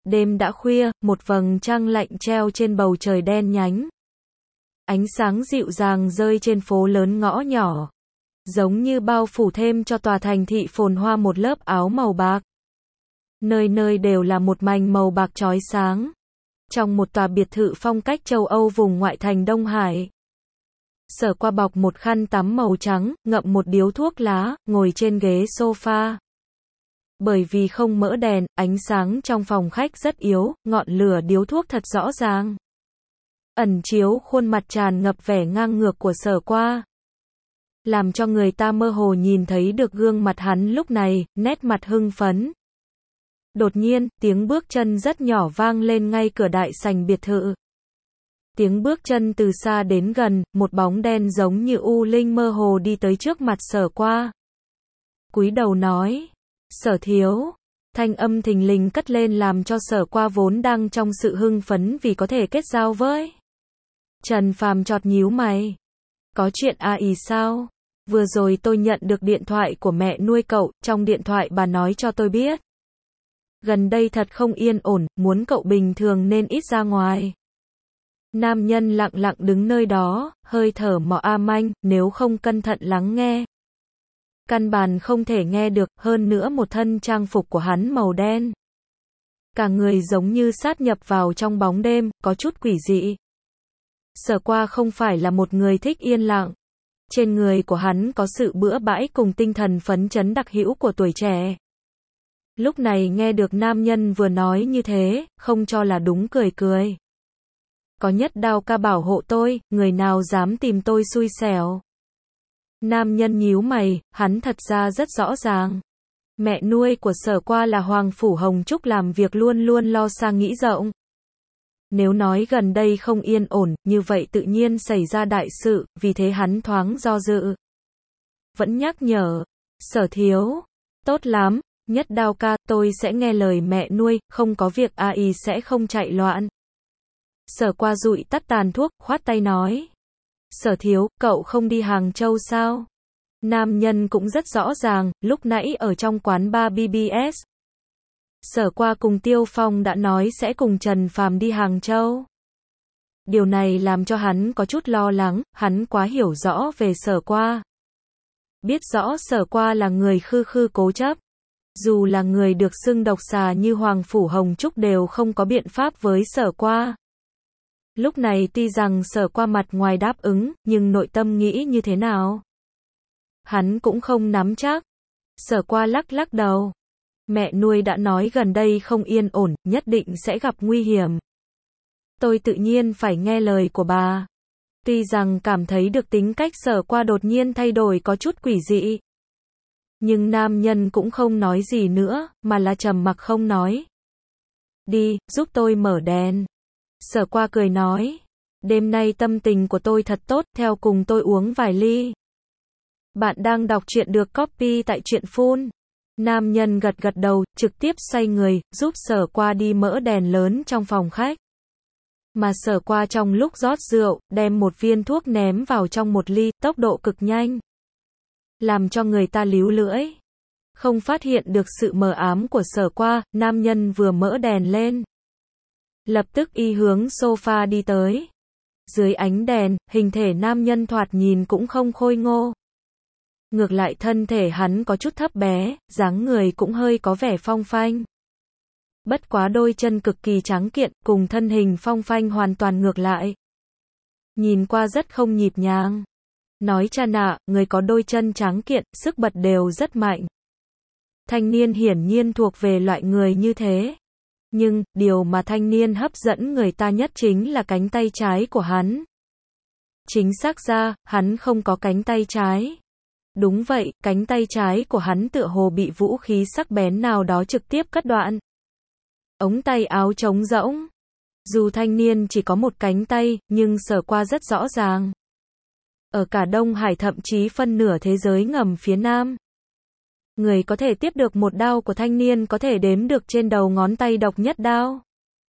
Đêm đã khuya, một vầng trăng lạnh treo trên bầu trời đen nhánh. Ánh sáng dịu dàng rơi trên phố lớn ngõ nhỏ, giống như bao phủ thêm cho tòa thành thị phồn hoa một lớp áo màu bạc. Nơi nơi đều là một mảnh màu bạc chói sáng. Trong một tòa biệt thự phong cách châu Âu vùng ngoại thành Đông Hải, Sở Qua bọc một khăn tắm màu trắng, ngậm một điếu thuốc lá, ngồi trên ghế sofa. Bởi vì không mở đèn, ánh sáng trong phòng khách rất yếu, ngọn lửa điếu thuốc thật rõ ràng, ẩn chiếu khuôn mặt tràn ngập vẻ ngang ngược của Sở Qua, làm cho người ta mơ hồ nhìn thấy được gương mặt hắn lúc này, nét mặt hưng phấn. Đột nhiên, tiếng bước chân rất nhỏ vang lên ngay cửa đại sảnh biệt thự. Tiếng bước chân từ xa đến gần, một bóng đen giống như u linh mơ hồ đi tới trước mặt Sở Qua. Cúi đầu nói, Sở thiếu. Thanh âm thình lình cất lên làm cho Sở Qua vốn đang trong sự hưng phấn vì có thể kết giao với Trần Phàm chọt nhíu mày. Có chuyện ý sao? Vừa rồi tôi nhận được điện thoại của mẹ nuôi cậu, trong điện thoại bà nói cho tôi biết. Gần đây thật không yên ổn, muốn cậu bình thường nên ít ra ngoài. Nam nhân lặng lặng đứng nơi đó, hơi thở mỏ manh, nếu không cẩn thận lắng nghe, căn bản không thể nghe được, hơn nữa một thân trang phục của hắn màu đen. Cả người giống như sát nhập vào trong bóng đêm, có chút quỷ dị. Sở Qua không phải là một người thích yên lặng. Trên người của hắn có sự bừa bãi cùng tinh thần phấn chấn đặc hữu của tuổi trẻ. Lúc này nghe được nam nhân vừa nói như thế, không cho là đúng cười cười. Có Nhất Đao ca bảo hộ tôi, người nào dám tìm tôi xui xẻo. Nam nhân nhíu mày, hắn thật ra rất rõ ràng. Mẹ nuôi của Sở Qua là Hoàng Phủ Hồng Trúc làm việc luôn luôn lo xa nghĩ rộng. Nếu nói gần đây không yên ổn, như vậy tự nhiên xảy ra đại sự, vì thế hắn thoáng do dự. Vẫn nhắc nhở, Sở thiếu. Tốt lắm, Nhất Đao ca, tôi sẽ nghe lời mẹ nuôi, không có việc sẽ không chạy loạn. Sở Qua dụi tắt tàn thuốc, khoát tay nói. Sở thiếu, cậu không đi Hàng Châu sao? Nam nhân cũng rất rõ ràng, lúc nãy ở trong quán bar BBS. Sở Qua cùng Tiêu Phong đã nói sẽ cùng Trần Phàm đi Hàng Châu. Điều này làm cho hắn có chút lo lắng, hắn quá hiểu rõ về Sở Qua. Biết rõ Sở Qua là người khư khư cố chấp. Dù là người được xưng độc xà như Hoàng Phủ Hồng Trúc đều không có biện pháp với Sở Qua. Lúc này tuy rằng Sở Qua mặt ngoài đáp ứng, nhưng nội tâm nghĩ như thế nào? Hắn cũng không nắm chắc. Sở Qua lắc lắc đầu. Mẹ nuôi đã nói gần đây không yên ổn, nhất định sẽ gặp nguy hiểm. Tôi tự nhiên phải nghe lời của bà. Tuy rằng cảm thấy được tính cách Sở Qua đột nhiên thay đổi có chút quỷ dị. Nhưng nam nhân cũng không nói gì nữa, mà là trầm mặc không nói. Đi, giúp tôi mở đèn. Sở Qua cười nói. Đêm nay tâm tình của tôi thật tốt, theo cùng tôi uống vài ly. Bạn đang đọc truyện được copy tại truyện Phun. Nam nhân gật gật đầu, trực tiếp xoay người, giúp Sở Qua đi mở đèn lớn trong phòng khách. Mà Sở Qua trong lúc rót rượu, đem một viên thuốc ném vào trong một ly, tốc độ cực nhanh. Làm cho người ta líu lưỡi. Không phát hiện được sự mờ ám của Sở Qua, nam nhân vừa mở đèn lên. Lập tức y hướng sofa đi tới. Dưới ánh đèn, hình thể nam nhân thoạt nhìn cũng không khôi ngô. Ngược lại thân thể hắn có chút thấp bé, dáng người cũng hơi có vẻ phong phanh. Bất quá đôi chân cực kỳ tráng kiện, cùng thân hình phong phanh hoàn toàn ngược lại. Nhìn qua rất không nhịp nhàng. Nói cha nạ, người có đôi chân tráng kiện, sức bật đều rất mạnh. Thanh niên hiển nhiên thuộc về loại người như thế. Nhưng, điều mà thanh niên hấp dẫn người ta nhất chính là cánh tay trái của hắn. Chính xác ra, hắn không có cánh tay trái. Đúng vậy, cánh tay trái của hắn tựa hồ bị vũ khí sắc bén nào đó trực tiếp cắt đoạn. Ống tay áo trống rỗng. Dù thanh niên chỉ có một cánh tay, nhưng Sở Qua rất rõ ràng. Ở cả Đông Hải thậm chí phân nửa thế giới ngầm phía Nam. Người có thể tiếp được một đao của thanh niên có thể đếm được trên đầu ngón tay độc nhất đao.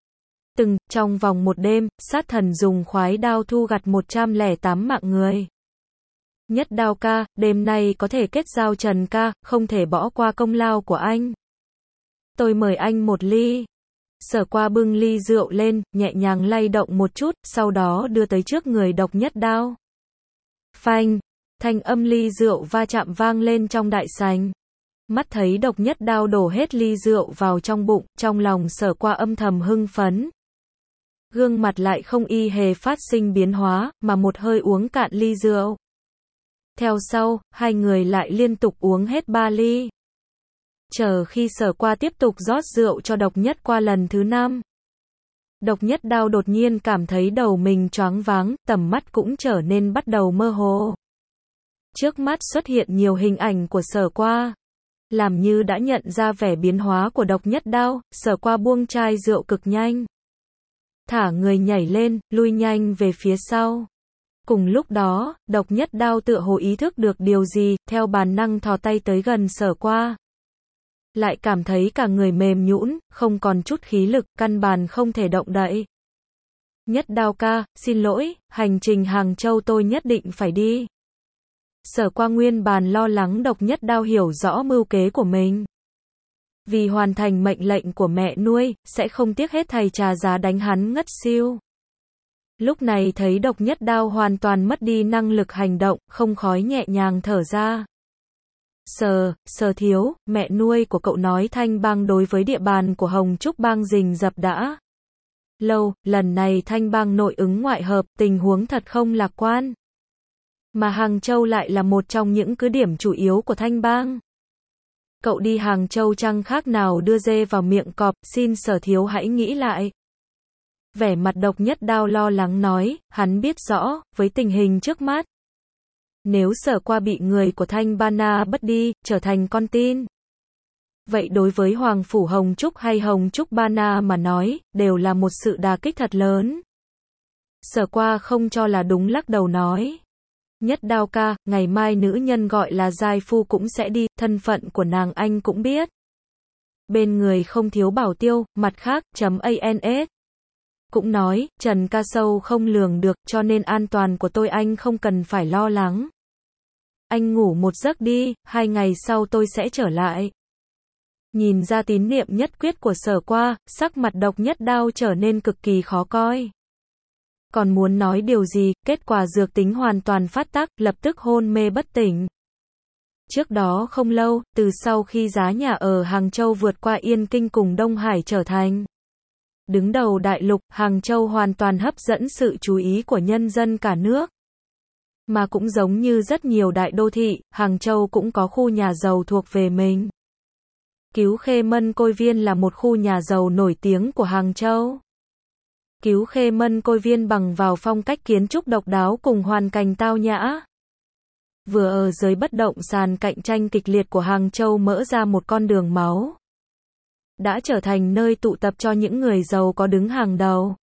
Trong vòng một đêm, sát thần dùng khoái đao thu gặt 108 mạng người. Nhất Đao ca, đêm nay có thể kết giao Trần ca, không thể bỏ qua công lao của anh. Tôi mời anh một ly. Sở Qua bưng ly rượu lên, nhẹ nhàng lay động một chút, sau đó đưa tới trước người Độc Nhất Đao. Phanh, thanh âm ly rượu va chạm vang lên trong đại sảnh. Mắt thấy Độc Nhất Đao đổ hết ly rượu vào trong bụng, trong lòng Sở Qua âm thầm hưng phấn. Gương mặt lại không y hề phát sinh biến hóa, mà một hơi uống cạn ly rượu. Theo sau, hai người lại liên tục uống hết 3 ly. Chờ khi Sở Qua tiếp tục rót rượu cho Độc Nhất qua lần thứ 5. Độc Nhất Đao đột nhiên cảm thấy đầu mình choáng váng, tầm mắt cũng trở nên bắt đầu mơ hồ. Trước mắt xuất hiện nhiều hình ảnh của Sở Qua. Làm như đã nhận ra vẻ biến hóa của Độc Nhất Đao, Sở Qua buông chai rượu cực nhanh. Thả người nhảy lên, lui nhanh về phía sau. Cùng lúc đó, Độc Nhất Đao tựa hồ ý thức được điều gì, theo bản năng thò tay tới gần Sở Qua. Lại cảm thấy cả người mềm nhũn, không còn chút khí lực, căn bản không thể động đậy. Nhất Đao ca, xin lỗi, hành trình Hàng Châu tôi nhất định phải đi. Sở Qua nguyên bản lo lắng Độc Nhất Đao hiểu rõ mưu kế của mình. Vì hoàn thành mệnh lệnh của mẹ nuôi, sẽ không tiếc hết thảy trả giá đánh hắn ngất xỉu. Lúc này thấy Độc Nhất Đao hoàn toàn mất đi năng lực hành động, không khói nhẹ nhàng thở ra. Sở thiếu, mẹ nuôi của cậu nói Thanh Bang đối với địa bàn của Hồng Trúc Bang rình rập đã lâu, lần này Thanh Bang nội ứng ngoại hợp, tình huống thật không lạc quan. Mà Hàng Châu lại là một trong những cứ điểm chủ yếu của Thanh Bang. Cậu đi Hàng Châu chẳng khác nào đưa dê vào miệng cọp, xin Sở thiếu hãy nghĩ lại. Vẻ mặt Độc Nhất Đao lo lắng nói, hắn biết rõ, với tình hình trước mắt. Nếu Sở Qua bị người của Thanh Bana bắt đi, trở thành con tin. Vậy đối với Hoàng Phủ Hồng Trúc hay Hồng Trúc Bana mà nói, đều là một sự đả kích thật lớn. Sở Qua không cho là đúng lắc đầu nói. Nhất Đao ca, ngày mai nữ nhân gọi là giai phu cũng sẽ đi, thân phận của nàng anh cũng biết. Bên người không thiếu bảo tiêu, mặt khác, .ans. Cũng nói, Trần ca sâu không lường được, cho nên an toàn của tôi anh không cần phải lo lắng. Anh ngủ một giấc đi, 2 ngày sau tôi sẽ trở lại. Nhìn ra tín niệm nhất quyết của Sở Qua, sắc mặt Độc Nhất Đao trở nên cực kỳ khó coi. Còn muốn nói điều gì, kết quả dược tính hoàn toàn phát tác, lập tức hôn mê bất tỉnh. Trước đó không lâu, từ sau khi giá nhà ở Hàng Châu vượt qua Yên Kinh cùng Đông Hải trở thành đứng đầu đại lục, Hàng Châu hoàn toàn hấp dẫn sự chú ý của nhân dân cả nước. Mà cũng giống như rất nhiều đại đô thị, Hàng Châu cũng có khu nhà giàu thuộc về mình. Cứu Khê Mân Côi Viên là một khu nhà giàu nổi tiếng của Hàng Châu. Cứu Khê Mân Côi Viên bằng vào phong cách kiến trúc độc đáo cùng hoàn cảnh tao nhã. Vừa ở giới bất động sản cạnh tranh kịch liệt của Hàng Châu mở ra một con đường máu. Đã trở thành nơi tụ tập cho những người giàu có đứng hàng đầu.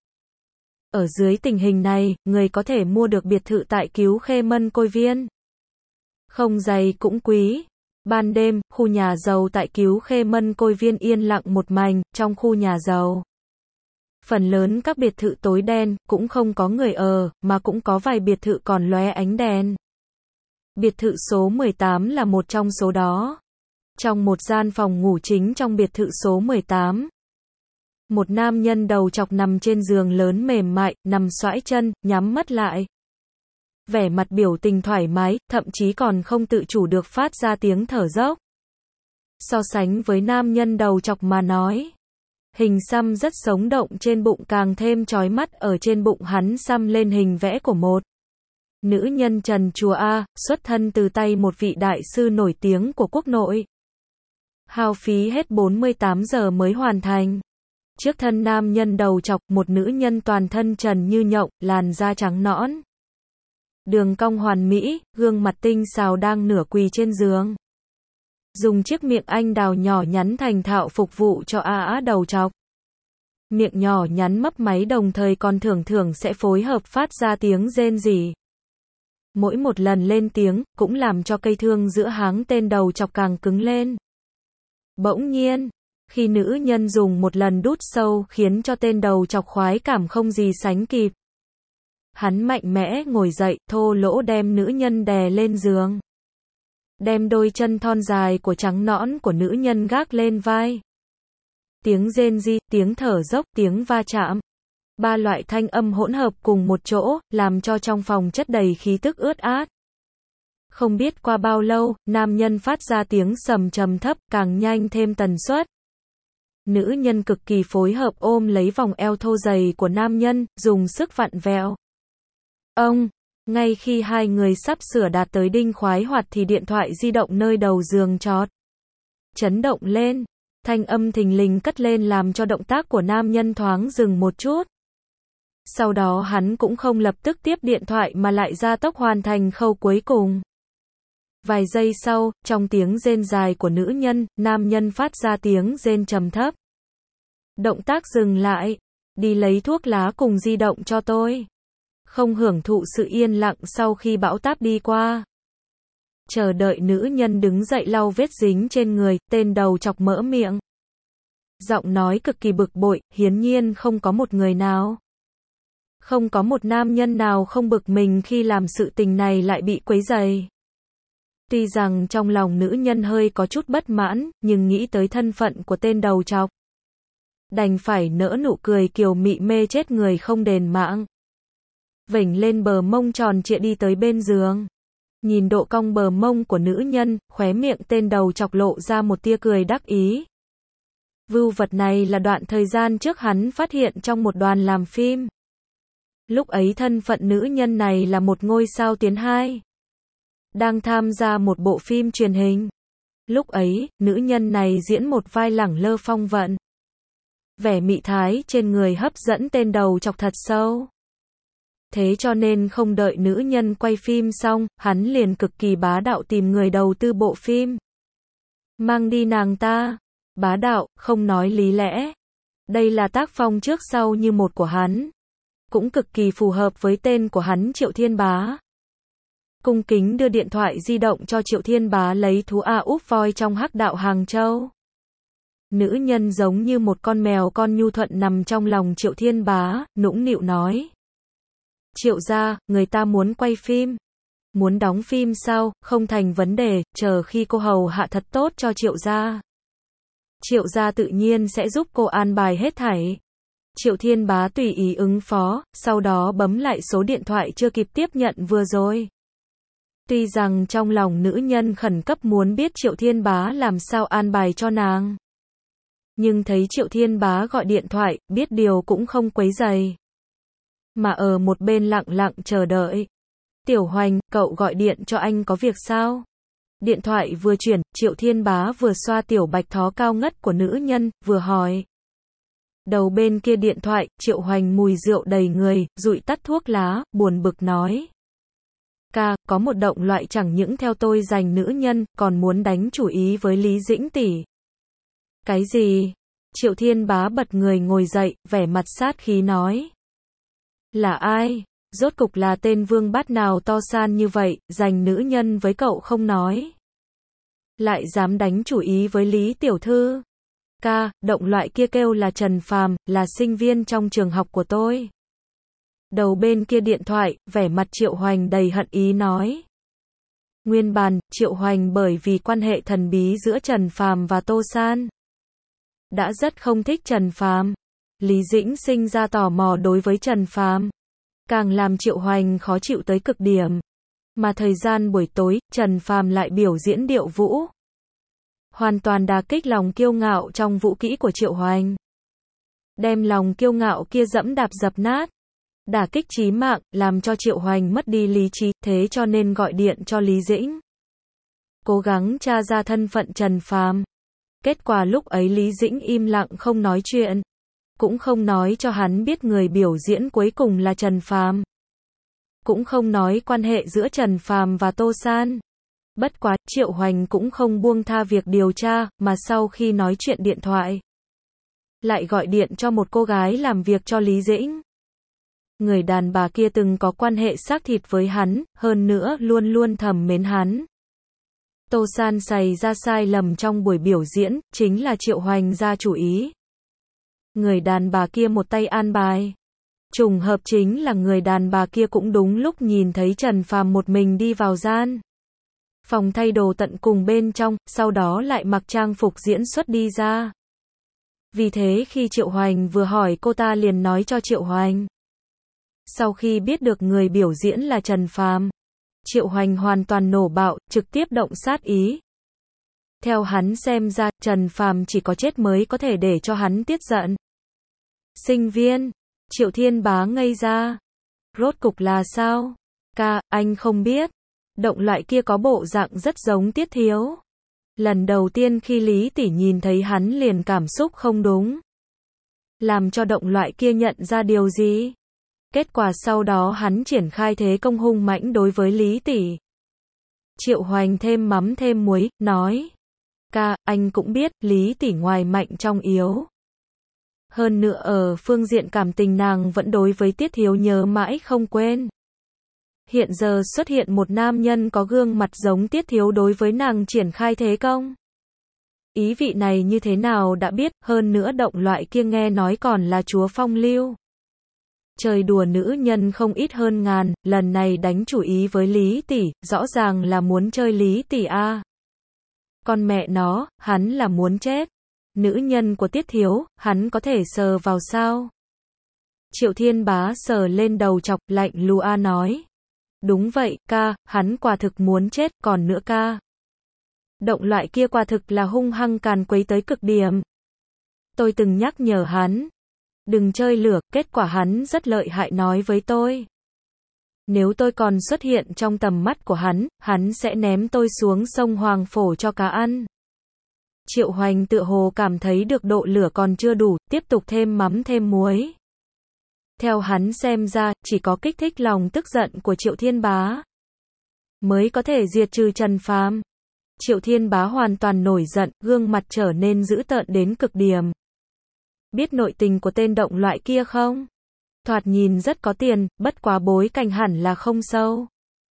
Ở dưới tình hình này, người có thể mua được biệt thự tại Cứu Khê Mân Côi Viên. Không dày cũng quý. Ban đêm, khu nhà giàu tại Cứu Khê Mân Côi Viên yên lặng một mảnh, trong khu nhà giàu. Phần lớn các biệt thự tối đen, cũng không có người ở, mà cũng có vài biệt thự còn lóe ánh đèn. Biệt thự số 18 là một trong số đó. Trong một gian phòng ngủ chính trong biệt thự số 18. Một nam nhân đầu chọc nằm trên giường lớn mềm mại, nằm xoãi chân, nhắm mắt lại. Vẻ mặt biểu tình thoải mái, thậm chí còn không tự chủ được phát ra tiếng thở dốc. So sánh với nam nhân đầu chọc mà nói. Hình xăm rất sống động trên bụng càng thêm chói mắt, ở trên bụng hắn xăm lên hình vẽ của một nữ nhân trần chùa A, xuất thân từ tay một vị đại sư nổi tiếng của quốc nội. Hao phí hết 48 giờ mới hoàn thành. Trước thân nam nhân đầu chọc, một nữ nhân toàn thân trần như nhộng, làn da trắng nõn. Đường cong hoàn mỹ, gương mặt tinh xào đang nửa quỳ trên giường. Dùng chiếc miệng anh đào nhỏ nhắn thành thạo phục vụ cho đầu chọc. Miệng nhỏ nhắn mấp máy đồng thời còn thường sẽ phối hợp phát ra tiếng rên rỉ. Mỗi một lần lên tiếng, cũng làm cho cây thương giữa háng tên đầu chọc càng cứng lên. Bỗng nhiên, khi nữ nhân dùng một lần đút sâu khiến cho tên đầu chọc khoái cảm không gì sánh kịp. Hắn mạnh mẽ ngồi dậy, thô lỗ đem nữ nhân đè lên giường. Đem đôi chân thon dài của trắng nõn của nữ nhân gác lên vai. tiếng rên ri, tiếng thở dốc, tiếng va chạm. Ba loại thanh âm hỗn hợp cùng một chỗ, làm cho trong phòng chất đầy khí tức ướt át. Không biết qua bao lâu, nam nhân phát ra tiếng sầm trầm thấp, càng nhanh thêm tần suất. Nữ nhân cực kỳ phối hợp ôm lấy vòng eo thô dày của nam nhân, dùng sức vặn vẹo. Ngay khi hai người sắp sửa đạt tới đinh khoái hoạt thì điện thoại di động nơi đầu giường chót chấn động lên. Thanh âm thình lình cất lên làm cho động tác của nam nhân thoáng dừng một chút. Sau đó hắn cũng không lập tức tiếp điện thoại mà lại gia tốc hoàn thành khâu cuối cùng. Vài giây sau, trong tiếng rên dài của nữ nhân, nam nhân phát ra tiếng rên trầm thấp. Động tác dừng lại. Đi lấy thuốc lá cùng di động cho tôi. Không hưởng thụ sự yên lặng sau khi bão táp đi qua. Chờ đợi nữ nhân đứng dậy lau vết dính trên người, tên đầu chọc mở miệng. Giọng nói cực kỳ bực bội, hiển nhiên không có một người nào. Không có một nam nhân nào không bực mình khi làm sự tình này lại bị quấy rầy. Tuy rằng trong lòng nữ nhân hơi có chút bất mãn, nhưng nghĩ tới thân phận của tên đầu chọc. Đành phải nở nụ cười kiều mị mê chết người không đền mạng. Vểnh lên bờ mông tròn trịa đi tới bên giường. Nhìn độ cong bờ mông của nữ nhân, khóe miệng tên đầu chọc lộ ra một tia cười đắc ý. Vưu vật này là đoạn thời gian trước hắn phát hiện trong một đoàn làm phim. Lúc ấy thân phận nữ nhân này là một ngôi sao tiến 2. Đang tham gia một bộ phim truyền hình. Lúc ấy, nữ nhân này diễn một vai lẳng lơ phong vận. Vẻ mị thái trên người hấp dẫn tên đầu chọc thật sâu. Thế cho nên không đợi nữ nhân quay phim xong, hắn liền cực kỳ bá đạo tìm người đầu tư bộ phim. Mang đi nàng ta. Bá đạo, không nói lý lẽ. Đây là tác phong trước sau như một của hắn. Cũng cực kỳ phù hợp với tên của hắn Triệu Thiên Bá. Cung kính đưa điện thoại di động cho Triệu Thiên Bá lấy thú úp voi trong hắc đạo Hàng Châu. Nữ nhân giống như một con mèo con nhu thuận nằm trong lòng Triệu Thiên Bá, nũng nịu nói. Triệu gia, người ta muốn quay phim. Muốn đóng phim sao, không thành vấn đề, chờ khi cô hầu hạ thật tốt cho Triệu gia. Triệu gia tự nhiên sẽ giúp cô an bài hết thảy. Triệu Thiên Bá tùy ý ứng phó, sau đó bấm lại số điện thoại chưa kịp tiếp nhận vừa rồi. Tuy rằng trong lòng nữ nhân khẩn cấp muốn biết Triệu Thiên Bá làm sao an bài cho nàng. Nhưng thấy Triệu Thiên Bá gọi điện thoại, biết điều cũng không quấy rầy. Mà ở một bên lặng lặng chờ đợi. Tiểu Hoành, cậu gọi điện cho anh có việc sao? Điện thoại vừa chuyển, Triệu Thiên Bá vừa xoa tiểu bạch thó cao ngất của nữ nhân, vừa hỏi. Đầu bên kia điện thoại, Triệu Hoành mùi rượu đầy người, dụi tắt thuốc lá, buồn bực nói. Ca, có một động loại chẳng những theo tôi giành nữ nhân, còn muốn đánh chủ ý với Lý Dĩnh tỷ. Cái gì? Triệu Thiên Bá bật người ngồi dậy, vẻ mặt sát khí nói. Là ai? Rốt cục là tên vương bát nào to san như vậy, giành nữ nhân với cậu không nói. Lại dám đánh chủ ý với Lý tiểu thư. Ca, động loại kia kêu là Trần Phàm, là sinh viên trong trường học của tôi. Đầu bên kia điện thoại, vẻ mặt Triệu Hoành đầy hận ý nói. Nguyên bản, Triệu Hoành bởi vì quan hệ thần bí giữa Trần Phàm và Tô San. Đã rất không thích Trần Phàm. Lý Dĩnh sinh ra tò mò đối với Trần Phàm. Càng làm Triệu Hoành khó chịu tới cực điểm. Mà thời gian buổi tối, Trần Phàm lại biểu diễn điệu vũ. Hoàn toàn đả kích lòng kiêu ngạo trong vũ kỹ của Triệu Hoành. Đem lòng kiêu ngạo kia dẫm đạp dập nát. Đả kích chí mạng, làm cho Triệu Hoành mất đi lý trí, thế cho nên gọi điện cho Lý Dĩnh. Cố gắng tra ra thân phận Trần Phàm. Kết quả lúc ấy Lý Dĩnh im lặng không nói chuyện. Cũng không nói cho hắn biết người biểu diễn cuối cùng là Trần Phàm. Cũng không nói quan hệ giữa Trần Phàm và Tô San. Bất quá, Triệu Hoành cũng không buông tha việc điều tra, mà sau khi nói chuyện điện thoại, lại gọi điện cho một cô gái làm việc cho Lý Dĩnh. Người đàn bà kia từng có quan hệ xác thịt với hắn, hơn nữa luôn luôn thầm mến hắn. Tô San xảy ra sai lầm trong buổi biểu diễn, chính là Triệu Hoành ra chủ ý. Người đàn bà kia một tay an bài. Trùng hợp chính là người đàn bà kia cũng đúng lúc nhìn thấy Trần Phàm một mình đi vào gian phòng thay đồ tận cùng bên trong, sau đó lại mặc trang phục diễn xuất đi ra. Vì thế khi Triệu Hoành vừa hỏi cô ta liền nói cho Triệu Hoành. Sau khi biết được người biểu diễn là Trần Phàm, Triệu Hoành hoàn toàn nổ bạo, trực tiếp động sát ý. Theo hắn xem ra, Trần Phàm chỉ có chết mới có thể để cho hắn tiết giận. Sinh viên, Triệu Thiên Bá ngây ra. Rốt cục là sao? Ca, anh không biết. Động loại kia có bộ dạng rất giống Tiết Thiếu. Lần đầu tiên khi Lý Tỷ nhìn thấy hắn liền cảm xúc không đúng. Làm cho động loại kia nhận ra điều gì? Kết quả sau đó hắn triển khai thế công hung mãnh đối với Lý Tỷ. Triệu Hoành thêm mắm thêm muối, nói. Ca, anh cũng biết, Lý Tỷ ngoài mạnh trong yếu. Hơn nữa ở phương diện cảm tình nàng vẫn đối với Tiết Thiếu nhớ mãi không quên. Hiện giờ xuất hiện một nam nhân có gương mặt giống Tiết Thiếu đối với nàng triển khai thế công. Ý vị này như thế nào đã biết, hơn nữa động loại kia nghe nói còn là chúa phong lưu. Chơi đùa nữ nhân không ít hơn ngàn, lần này đánh chủ ý với Lý Tỷ, rõ ràng là muốn chơi Lý Tỷ a. Con mẹ nó, hắn là muốn chết. Nữ nhân của Tiết Thiếu, hắn có thể sờ vào sao? Triệu Thiên Bá sờ lên đầu chọc, lạnh lùa nói. Đúng vậy, ca, hắn quả thực muốn chết, còn nữa ca. Động loại kia quả thực là hung hăng càn quấy tới cực điểm. Tôi từng nhắc nhở hắn. Đừng chơi lửa, kết quả hắn rất lợi hại nói với tôi. Nếu tôi còn xuất hiện trong tầm mắt của hắn sẽ ném tôi xuống sông Hoàng Phổ cho cá ăn. Triệu Hoành tựa hồ cảm thấy được độ lửa còn chưa đủ, tiếp tục thêm mắm thêm muối. Theo hắn xem ra, chỉ có kích thích lòng tức giận của Triệu Thiên Bá mới có thể diệt trừ Trần Phàm. Triệu Thiên Bá hoàn toàn nổi giận, gương mặt trở nên dữ tợn đến cực điểm. Biết nội tình của tên động loại kia không? Thoạt nhìn rất có tiền, bất quá bối cảnh hẳn là không sâu.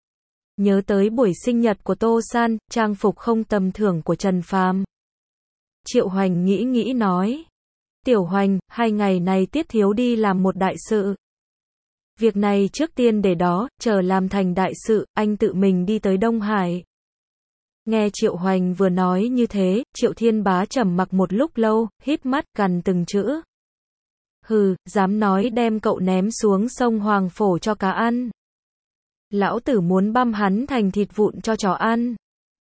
Nhớ tới buổi sinh nhật của Tô San, trang phục không tầm thường của Trần Phàm. Triệu Hoành nghĩ nói. Tiểu Hoành, 2 ngày này Tiết Thiếu đi làm một đại sự. Việc này trước tiên để đó, chờ làm thành đại sự, anh tự mình đi tới Đông Hải. Nghe Triệu Hoành vừa nói như thế, Triệu Thiên Bá trầm mặc một lúc lâu, híp mắt, gằn từng chữ. Hừ, dám nói đem cậu ném xuống sông Hoàng Phổ cho cá ăn. Lão tử muốn băm hắn thành thịt vụn cho chó ăn.